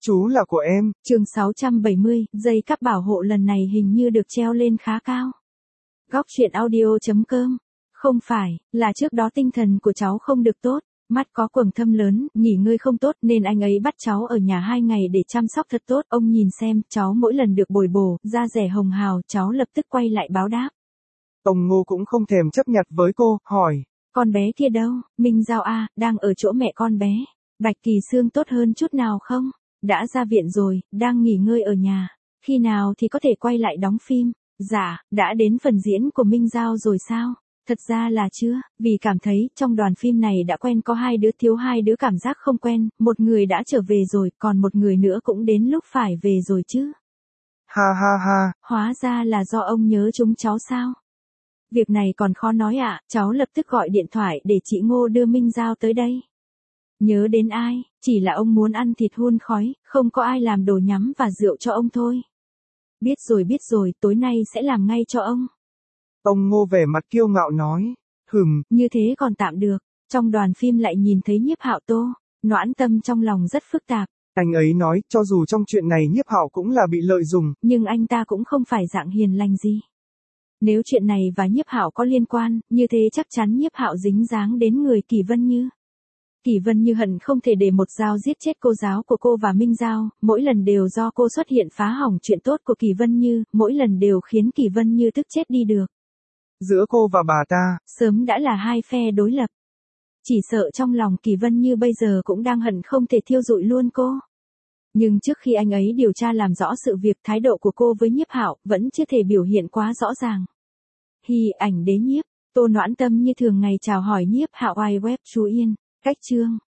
Chú là của em. Chương 670, dây cáp bảo hộ lần này hình như được treo lên khá cao. Góc truyện audio.com. Không phải, là trước đó tinh thần của cháu không được tốt, mắt có quầng thâm lớn, nghỉ ngơi không tốt nên anh ấy bắt cháu ở nhà 2 ngày để chăm sóc thật tốt. Ông nhìn xem, cháu mỗi lần được bồi bổ, da dẻ hồng hào, cháu lập tức quay lại báo đáp. Ông Ngô cũng không thèm chấp nhặt với cô, hỏi. Con bé kia đâu? Minh Giao à, đang ở chỗ mẹ con bé. Bạch Kỳ Xương tốt hơn chút nào không? Đã ra viện rồi, đang nghỉ ngơi ở nhà. Khi nào thì có thể quay lại đóng phim? Dạ, đã đến phần diễn của Minh Giao rồi sao? Thật ra là chưa, vì cảm thấy trong đoàn phim này đã quen có 2 đứa, thiếu 2 đứa cảm giác không quen, một người đã trở về rồi, còn một người nữa cũng đến lúc phải về rồi chứ. Ha ha ha. Hóa ra là do ông nhớ chúng cháu sao? Việc này còn khó nói ạ, cháu lập tức gọi điện thoại để chị Ngô đưa Minh Giao tới đây. Nhớ đến ai, chỉ là ông muốn ăn thịt hun khói, không có ai làm đồ nhắm và rượu cho ông thôi. Biết rồi, tối nay sẽ làm ngay cho ông. Ông Ngô vẻ mặt kiêu ngạo nói. Như thế còn tạm được. Trong đoàn phim lại nhìn thấy Nhiếp Hạo Tô, Noãn Tâm trong lòng rất phức tạp. Anh ấy nói, cho dù trong chuyện này Nhiếp Hạo cũng là bị lợi dụng. Nhưng anh ta cũng không phải dạng hiền lành gì. Nếu chuyện này và Nhiếp Hạo có liên quan, như thế chắc chắn Nhiếp Hạo dính dáng đến người Kỳ Vân Như. Kỳ Vân Như hận không thể để một dao giết chết cô giáo của cô và Minh Giao, mỗi lần đều do cô xuất hiện phá hỏng chuyện tốt của Kỳ Vân Như, mỗi lần đều khiến Kỳ Vân Như tức chết đi được. Giữa cô và bà ta, sớm đã là 2 phe đối lập. Chỉ sợ trong lòng Kỳ Vân Như bây giờ cũng đang hận không thể thiêu rụi luôn cô. Nhưng trước khi anh ấy điều tra làm rõ sự việc, thái độ của cô với Nhiếp Hạo vẫn chưa thể biểu hiện quá rõ ràng. Ảnh đế Nhiếp, Tô Noãn Tâm như thường ngày chào hỏi Nhiếp Hạo. Ai web chú Yên, cách chương.